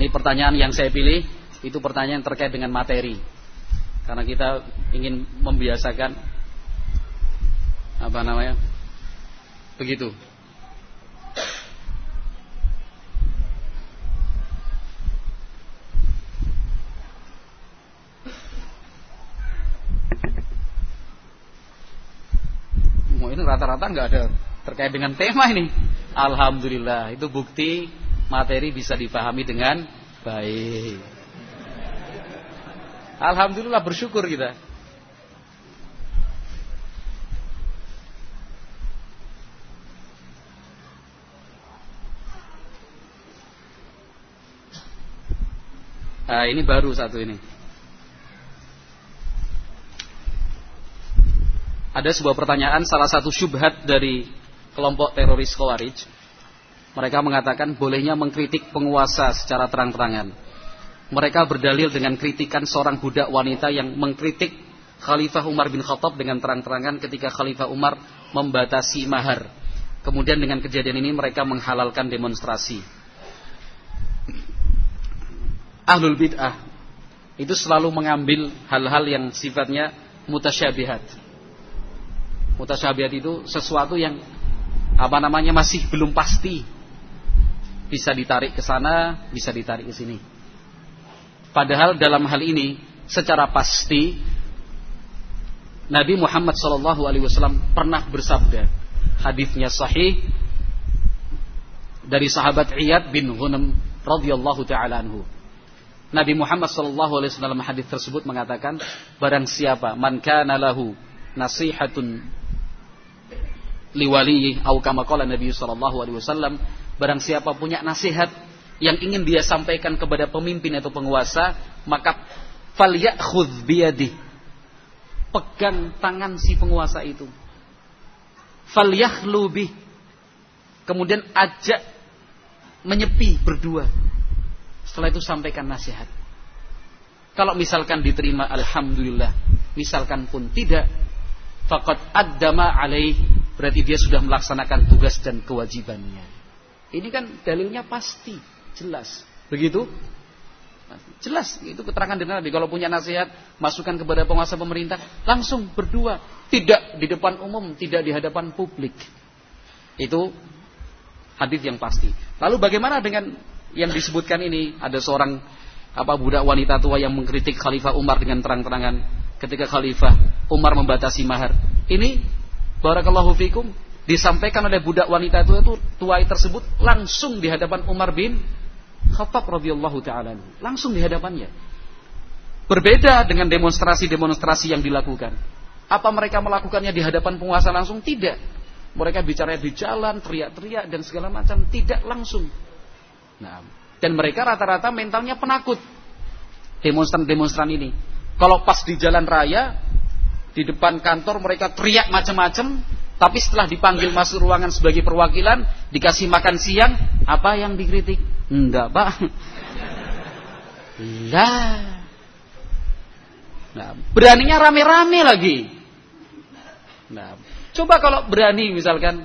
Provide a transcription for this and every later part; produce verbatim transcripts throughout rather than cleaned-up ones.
Jadi pertanyaan yang saya pilih itu pertanyaan terkait dengan materi. Karena kita ingin membiasakan apa namanya? Begitu. Oh, ini rata-rata nggak ada terkait dengan tema ini. Alhamdulillah, itu bukti materi bisa dipahami dengan baik. Alhamdulillah, bersyukur kita. Nah, ini baru satu ini. Ada sebuah pertanyaan, salah satu syubhat dari kelompok teroris Khawarij. Mereka mengatakan bolehnya mengkritik penguasa secara terang-terangan. Mereka berdalil dengan kritikan seorang budak wanita yang mengkritik Khalifah Umar bin Khattab dengan terang-terangan ketika Khalifah Umar membatasi mahar. Kemudian dengan kejadian ini mereka menghalalkan demonstrasi. Ahlul bid'ah itu selalu mengambil hal-hal yang sifatnya mutasyabihat. Mutasyabihat itu sesuatu yang apa namanya masih belum pasti, bisa ditarik ke sana, bisa ditarik ke sini. Padahal dalam hal ini secara pasti Nabi Muhammad shallallahu alaihi wasallam pernah bersabda, hadisnya sahih dari sahabat Iyad bin Ghanam radhiyallahu taala anhu. Nabi Muhammad shallallahu alaihi wasallam hadis tersebut mengatakan, barang siapa man kana lahu nasihatun liwaliyi au kama qala Nabi sallallahu alaihi wasallam, barang siapa punya nasihat yang ingin dia sampaikan kepada pemimpin atau penguasa, maka falyakhudh biyadihi, pegang tangan si penguasa itu, falyakhlu bih, kemudian ajak menyepi berdua, setelah itu sampaikan nasihat. Kalau misalkan diterima alhamdulillah, misalkan pun tidak, faqad addama alaihi, berarti dia sudah melaksanakan tugas dan kewajibannya. Ini kan dalilnya pasti, jelas. Begitu? Jelas, itu keterangan dari Nabi. Kalau punya nasihat, masukan kepada penguasa pemerintah, langsung berdua, tidak di depan umum, tidak di hadapan publik. Itu hadis yang pasti. Lalu bagaimana dengan yang disebutkan ini? Ada seorang apa budak wanita tua yang mengkritik Khalifah Umar dengan terang-terangan ketika Khalifah Umar membatasi mahar. Ini barakallahu fikum disampaikan oleh budak wanita tua itu tua tersebut langsung di hadapan Umar bin Khattab radhiyallahu taala, langsung di hadapannya. Berbeda dengan demonstrasi-demonstrasi yang dilakukan. Apa mereka melakukannya di hadapan penguasa langsung? Tidak. Mereka bicara di jalan, teriak-teriak dan segala macam, tidak langsung. Nah, dan mereka rata-rata mentalnya penakut. Demonstran-demonstran ini. Kalau pas di jalan raya, di depan kantor mereka teriak macam-macam, tapi setelah dipanggil masuk ruangan sebagai perwakilan, dikasih makan siang, apa yang dikritik? Enggak, Pak. Lah. Nah, beraninya rame-rame lagi. Nah, coba kalau berani misalkan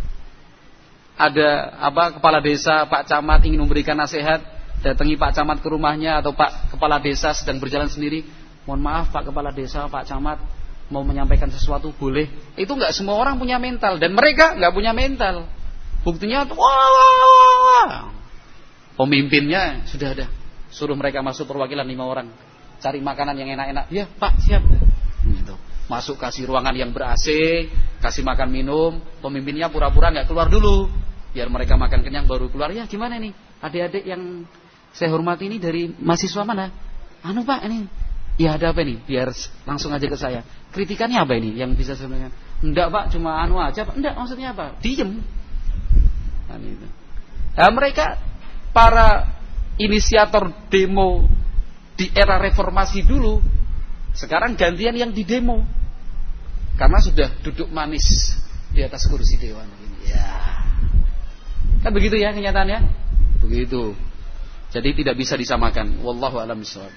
ada apa kepala desa, Pak Camat ingin memberikan nasihat, datangi Pak Camat ke rumahnya atau Pak kepala desa sedang berjalan sendiri. Mohon maaf Pak kepala desa, Pak Camat mau menyampaikan sesuatu, boleh? Itu enggak semua orang punya mental, dan mereka enggak punya mental. Buktinya tuh, wah, wah, wah. Pemimpinnya sudah ada, suruh mereka masuk perwakilan lima orang, cari makanan yang enak-enak. Ya Pak, siap. Gitu. Masuk kasih ruangan yang ber-A C, kasih makan minum. Pemimpinnya pura-pura enggak keluar dulu, biar mereka makan kenyang baru keluar. Ya gimana nih, adik-adik yang saya hormati ini dari mahasiswa mana? Anu Pak ini, ya ada apa nih? Biar langsung aja ke saya. Kritikannya apa ini yang bisa saya sampaikan? Enggak Pak, cuma anu aja Pak. Enggak, maksudnya apa? Diem. Nah, itu. Nah, mereka para inisiator demo di era reformasi dulu, sekarang gantian yang di demo, karena sudah duduk manis di atas kursi dewan. Ya, kan begitu ya kenyataannya, begitu. Jadi tidak bisa disamakan. Wallahu a'lam bishawab.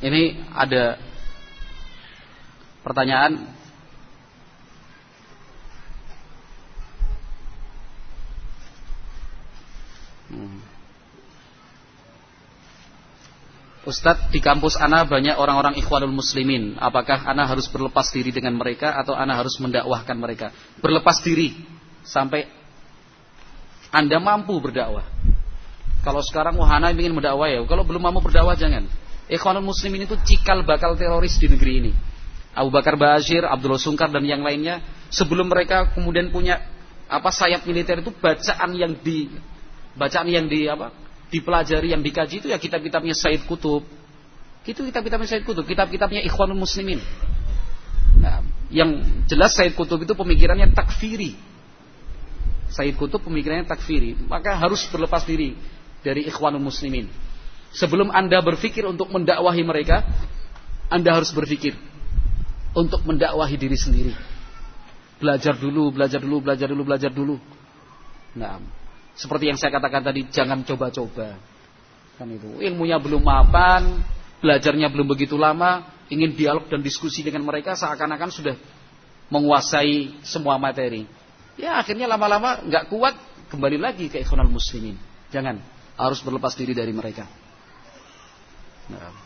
Ini ada pertanyaan. Hmm. Ustadz, di kampus ana banyak orang-orang Ikhwanul Muslimin. Apakah ana harus berlepas diri dengan mereka atau ana harus mendakwahkan mereka? Berlepas diri sampai Anda mampu berdakwah. Kalau sekarang wahana ingin mendakwah ya, kalau belum mampu berdakwah jangan. Ikhwanul Muslimin itu cikal bakal teroris di negeri ini. Abu Bakar Ba'asyir, Abdullah Sungkar dan yang lainnya, sebelum mereka kemudian punya apa sayap militer itu, bacaan yang di bacaan yang di apa dipelajari, yang dikaji itu ya kitab-kitabnya Said Qutb. Itu kitab-kitabnya Said Qutb, kitab-kitabnya Ikhwanul Muslimin. Nah, yang jelas Said Qutb itu pemikirannya takfiri. Said Qutb pemikirannya takfiri, maka harus berlepas diri dari Ikhwanul Muslimin. Sebelum Anda berpikir untuk mendakwahi mereka, Anda harus berpikir untuk mendakwahi diri sendiri. Belajar dulu, belajar dulu, belajar dulu, belajar dulu. Nah, seperti yang saya katakan tadi, jangan coba-coba. Kan itu, ilmunya belum mapan, belajarnya belum begitu lama, ingin dialog dan diskusi dengan mereka seakan-akan sudah menguasai semua materi. Ya, akhirnya lama-lama nggak kuat, kembali lagi ke Ikhwanul Muslimin. Jangan, harus berlepas diri dari mereka. Nah.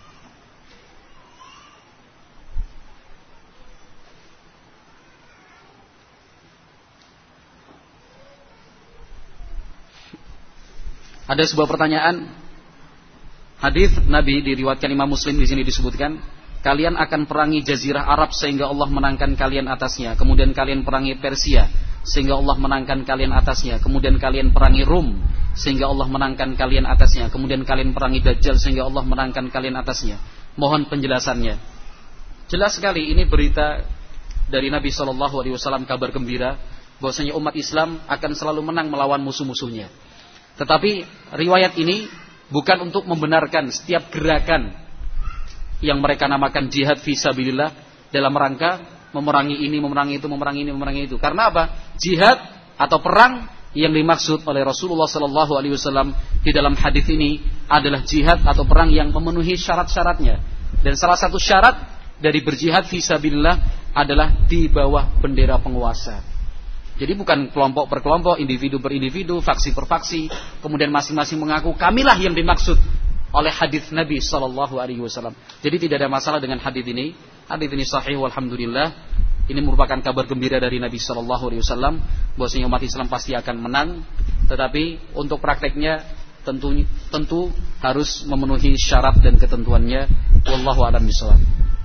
Ada sebuah pertanyaan. Hadis Nabi diriwayatkan Imam Muslim, di sini disebutkan, kalian akan perangi Jazirah Arab sehingga Allah menangkan kalian atasnya. Kemudian kalian perangi Persia sehingga Allah menangkan kalian atasnya. Kemudian kalian perangi Rum sehingga Allah menangkan kalian atasnya. Kemudian kalian perangi Dajjal sehingga Allah menangkan kalian atasnya. Mohon penjelasannya. Jelas sekali ini berita dari Nabi shallallahu alaihi wasallam, kabar gembira bahwasanya umat Islam akan selalu menang melawan musuh-musuhnya. Tetapi riwayat ini bukan untuk membenarkan setiap gerakan yang mereka namakan jihad fisabilillah dalam rangka memerangi ini, memerangi itu, memerangi ini, memerangi itu. Karena apa? Jihad atau perang yang dimaksud oleh Rasulullah sallallahu alaihi wasallam di dalam hadis ini adalah jihad atau perang yang memenuhi syarat-syaratnya. Dan salah satu syarat dari berjihad fisabilillah adalah di bawah bendera penguasa. Jadi bukan kelompok per kelompok, individu per individu, faksi per faksi, kemudian masing-masing mengaku kamilah yang dimaksud oleh hadis Nabi sallallahu alaihi wasallam. Jadi tidak ada masalah dengan hadis ini. Hadis ini sahih walhamdulillah. Ini merupakan kabar gembira dari Nabi sallallahu alaihi wasallam bahwasanya umat Islam pasti akan menang, tetapi untuk prakteknya tentu tentu harus memenuhi syarat dan ketentuannya. Wallahu a'lam bishawab.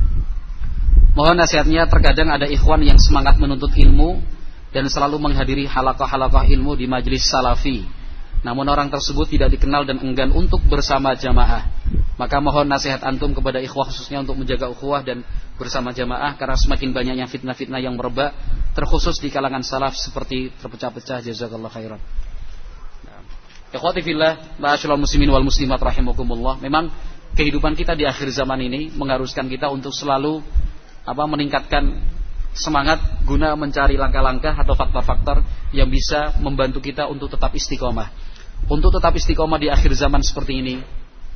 Mohon nasihatnya, terkadang ada ikhwan yang semangat menuntut ilmu dan selalu menghadiri halaqah-halaqah ilmu di majelis salafi. Namun orang tersebut tidak dikenal dan enggan untuk bersama jamaah. Maka mohon nasihat antum kepada ikhwah khususnya untuk menjaga ukhuwah dan bersama jamaah, karena semakin banyaknya fitnah-fitnah yang merebak terkhusus di kalangan salaf seperti terpecah-pecah. Jazakallahu khairan. Ikhwati fillah, ma'asyiral muslimin wal muslimat rahimakumullah. Memang kehidupan kita di akhir zaman ini mengharuskan kita untuk selalu apa meningkatkan semangat guna mencari langkah-langkah atau faktor-faktor yang bisa membantu kita untuk tetap istiqomah. Untuk tetap istiqomah di akhir zaman seperti ini,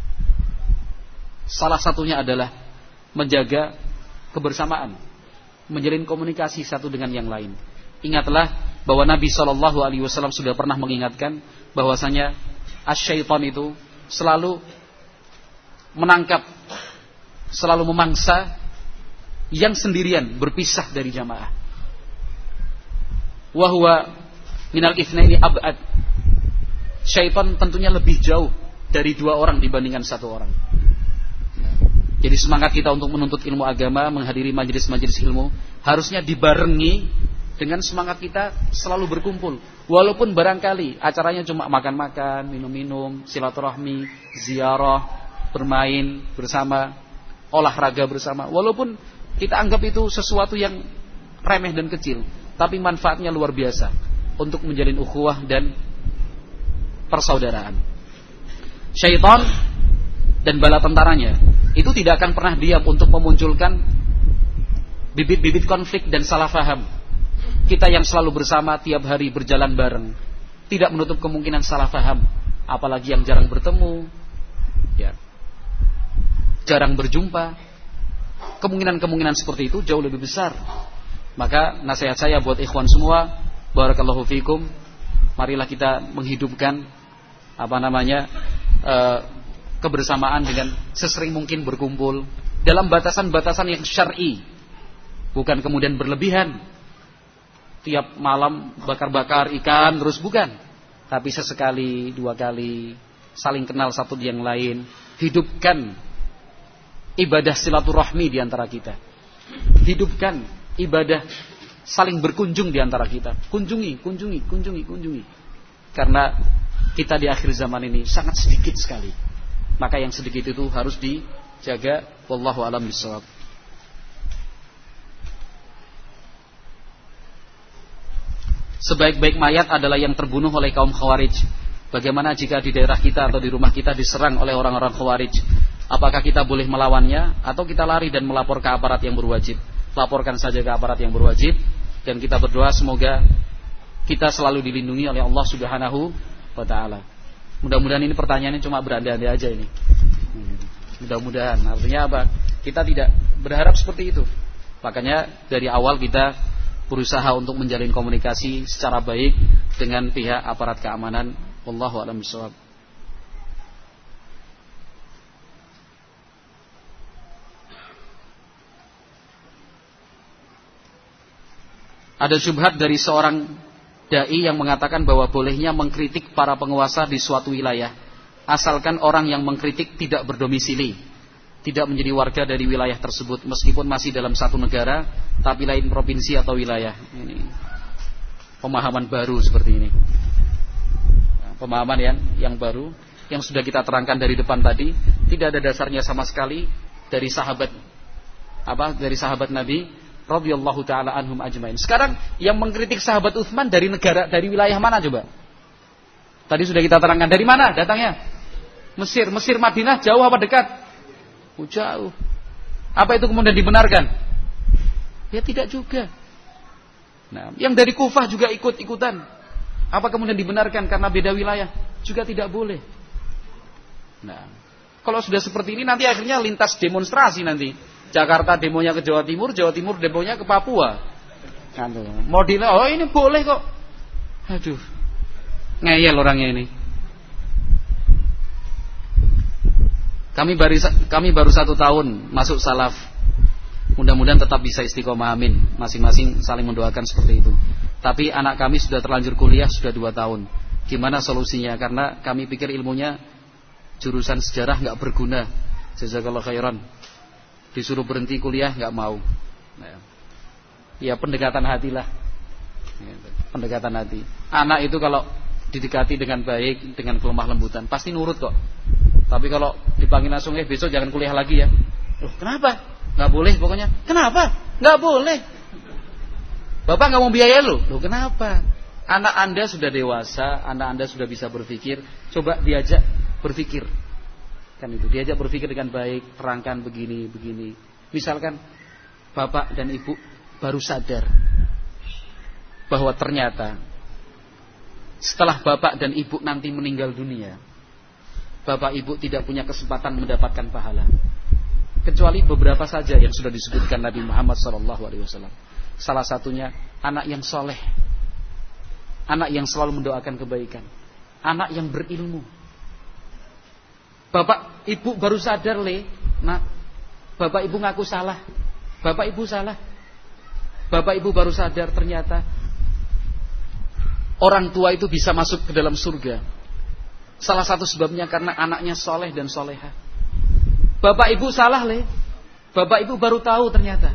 salah satunya adalah menjaga kebersamaan, menjalin komunikasi satu dengan yang lain. Ingatlah bahwa Nabi shallallahu alaihi wasallam sudah pernah mengingatkan bahwasanya asyaiton itu selalu menangkap, selalu memangsa yang sendirian berpisah dari jamaah. Wa huwa minal itsnaini ab'ad. Syaitan tentunya lebih jauh dari dua orang dibandingkan satu orang. Jadi semangat kita untuk menuntut ilmu agama, menghadiri majelis-majelis ilmu harusnya dibarengi dengan semangat kita selalu berkumpul. Walaupun barangkali acaranya cuma makan-makan, minum-minum, silaturahmi, ziarah, bermain bersama, olahraga bersama. Walaupun kita anggap itu sesuatu yang remeh dan kecil, tapi manfaatnya luar biasa untuk menjalin ukhuwah dan persaudaraan. Syaitan dan bala tentaranya itu tidak akan pernah diam untuk memunculkan bibit-bibit konflik dan salah faham. Kita yang selalu bersama tiap hari berjalan bareng, tidak menutup kemungkinan salah faham, apalagi yang jarang bertemu. Ya. jarang berjumpa, kemungkinan-kemungkinan seperti itu jauh lebih besar. Maka nasihat saya buat ikhwan semua, barakallahu fikum, marilah kita menghidupkan apa namanya e, kebersamaan dengan sesering mungkin berkumpul dalam batasan-batasan yang syar'i, bukan kemudian berlebihan tiap malam bakar-bakar ikan terus, bukan, tapi sesekali dua kali saling kenal satu yang lain, hidupkan ibadah silaturahmi di antara kita, hidupkan ibadah saling berkunjung di antara kita, kunjungi, kunjungi, kunjungi, kunjungi, karena kita di akhir zaman ini sangat sedikit sekali. Maka yang sedikit itu harus dijaga. Wallahu a'lam bishawab. Sebaik-baik mayat adalah yang terbunuh oleh kaum Khawarij. Bagaimana jika di daerah kita atau di rumah kita diserang oleh orang-orang Khawarij? Apakah kita boleh melawannya atau kita lari dan melapor ke aparat yang berwajib? Laporkan saja ke aparat yang berwajib, dan kita berdoa semoga kita selalu dilindungi oleh Allah Subhanahu wa ta'ala. Mudah-mudahan ini pertanyaannya cuma berandai-andai aja ini. Mudah-mudahan, artinya apa? Kita tidak berharap seperti itu. Makanya dari awal kita berusaha untuk menjalin komunikasi secara baik dengan pihak aparat keamanan. Wallahu a'lam bishawab. Ada syubhat dari seorang dai yang mengatakan bahwa bolehnya mengkritik para penguasa di suatu wilayah, asalkan orang yang mengkritik tidak berdomisili, tidak menjadi warga dari wilayah tersebut, meskipun masih dalam satu negara tapi lain provinsi atau wilayah. Ini pemahaman baru seperti ini, pemahaman yang yang baru yang sudah kita terangkan dari depan tadi, tidak ada dasarnya sama sekali dari sahabat apa dari sahabat Nabi radhiyallahu taala anhum ajmain. Sekarang yang mengkritik sahabat Utsman dari negara, dari wilayah mana coba? Tadi sudah kita terangkan dari mana datangnya? Mesir, Mesir Madinah jauh apa dekat? Oh, jauh. Apa itu kemudian dibenarkan? Ya tidak juga. Nah, yang dari Kufah juga ikut-ikutan. Apa kemudian dibenarkan karena beda wilayah? Juga tidak boleh. Nah, kalau sudah seperti ini nanti akhirnya lintas demonstrasi nanti. Jakarta demonya ke Jawa Timur, Jawa Timur demonya ke Papua. Modelnya, oh ini boleh kok. Aduh, ngeyel orangnya ini. Kami baru kami baru satu tahun masuk salaf. Mudah-mudahan tetap bisa istiqomah, amin. Masing-masing saling mendoakan seperti itu. Tapi anak kami sudah terlanjur kuliah sudah dua tahun. Gimana solusinya? Karena kami pikir ilmunya jurusan sejarah nggak berguna. Jazakallahu khairan. Disuruh berhenti kuliah nggak mau. Nah, ya pendekatan hatilah. Pendekatan hati. Anak itu kalau didekati dengan baik, dengan kelemah lembutan, pasti nurut kok. Tapi kalau dipanggil langsung, eh besok jangan kuliah lagi ya. Loh, kenapa? Nggak boleh pokoknya. Kenapa? Nggak boleh. Bapak nggak mau biaya lo. Loh, kenapa? Anak Anda sudah dewasa, anak Anda sudah bisa berpikir. Coba diajak berpikir. Kan itu, diajak berpikir dengan baik, terangkan begini, begini. Misalkan bapak dan ibu baru sadar bahwa ternyata setelah bapak dan ibu nanti meninggal dunia, bapak ibu tidak punya kesempatan mendapatkan pahala, kecuali beberapa saja yang sudah disebutkan Nabi Muhammad shallallahu alaihi wasallam. Salah satunya anak yang soleh, anak yang selalu mendoakan kebaikan, anak yang berilmu. Bapak ibu baru sadar, le, nak, bapak ibu ngaku salah, bapak ibu salah, bapak ibu baru sadar ternyata orang tua itu bisa masuk ke dalam surga. Salah satu sebabnya karena anaknya soleh dan soleha. Bapak ibu salah, le, bapak ibu baru tahu ternyata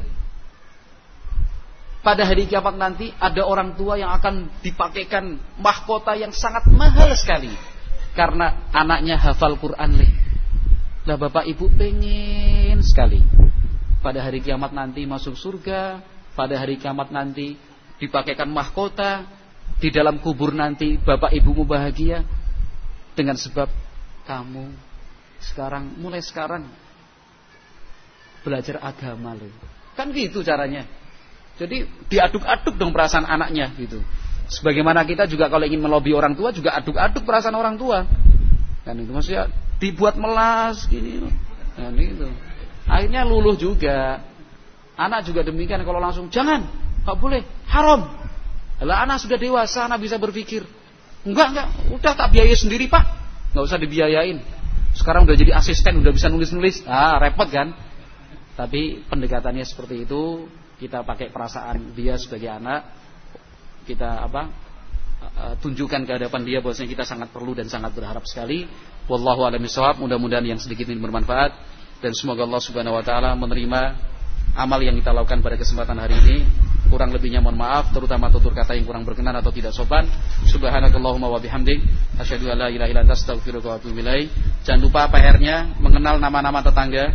pada hari kiamat nanti ada orang tua yang akan dipakaikan mahkota yang sangat mahal sekali karena anaknya hafal Quran, le. Lah bapak ibu pengen sekali pada hari kiamat nanti masuk surga, pada hari kiamat nanti dipakaikan mahkota, di dalam kubur nanti bapak ibumu bahagia dengan sebab kamu sekarang, mulai sekarang belajar agama, le. Kan gitu caranya. Jadi diaduk-aduk dong perasaan anaknya gitu. Sebagaimana kita juga kalau ingin melobi orang tua juga aduk-aduk perasaan orang tua. Kan itu maksudnya dibuat melas gini. Nah, itu. Akhirnya luluh juga. Anak juga demikian, kalau langsung jangan, enggak boleh, haram. Lah anak sudah dewasa, anak bisa berpikir. Enggak, enggak, udah tak biayai sendiri, Pak. Enggak usah dibiayain. Sekarang udah jadi asisten, udah bisa nulis-nulis. Ah, repot kan? Tapi pendekatannya seperti itu, kita pakai perasaan dia sebagai anak, kita apa? tunjukkan ke hadapan dia bahwasanya kita sangat perlu dan sangat berharap sekali. Wallahu a'lam bishawab. Mudah-mudahan yang sedikit ini bermanfaat dan semoga Allah Subhanahu wa taala menerima amal yang kita lakukan pada kesempatan hari ini. Kurang lebihnya mohon maaf, terutama tutur kata yang kurang berkenan atau tidak sopan. Subhanakallahumma wa bihamdik, asyhadu an la ilaha illa anta, astaghfiruka wa atubu ilaik. Jangan lupa P R-nya mengenal nama-nama tetangga.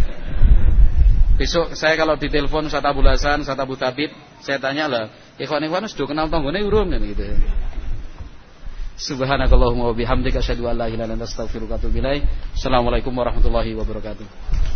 Besok saya kalau ditelepon Ustaz Abdul Hasan, Ustaz Abu Tabib, saya tanya lah, ikhwan-ikhwan sudah kenal tanggane urung kan gitu. Subhanakallahumma wa bihamdika asyhadu an la ilaha illa anta, astaghfiruka wa atubu ilaik. Assalamualaikum warahmatullahi wabarakatuh.